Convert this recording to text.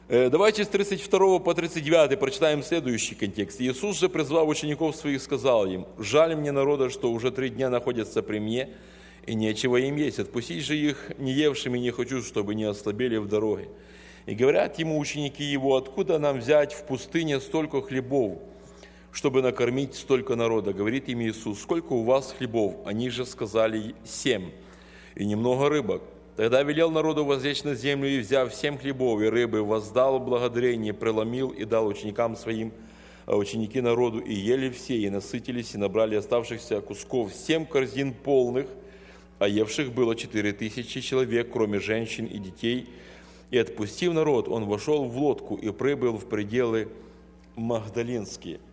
Давайте с 32 по 39 прочитаем следующий контекст. «Иисус же, призвав учеников своих, сказал им: жаль мне народа, что уже 3 дня находятся при мне, и нечего им есть. Отпустить же их не евшими не хочу, чтобы не ослабели в дороге. И говорят ему ученики его: откуда нам взять в пустыне столько хлебов, чтобы накормить столько народа? Говорит им Иисус: сколько у вас хлебов? Они же сказали: 7, и немного рыбок. Тогда велел народу возлечь на землю, и, взяв 7 хлебов и рыбы, воздал благодарение, преломил и дал ученикам своим, а ученики народу, и ели все, и насытились, и набрали оставшихся кусков 7 корзин полных, а евших было 4000 человек, кроме женщин и детей. И, отпустив народ, он вошел в лодку и прибыл в пределы Магдалинские».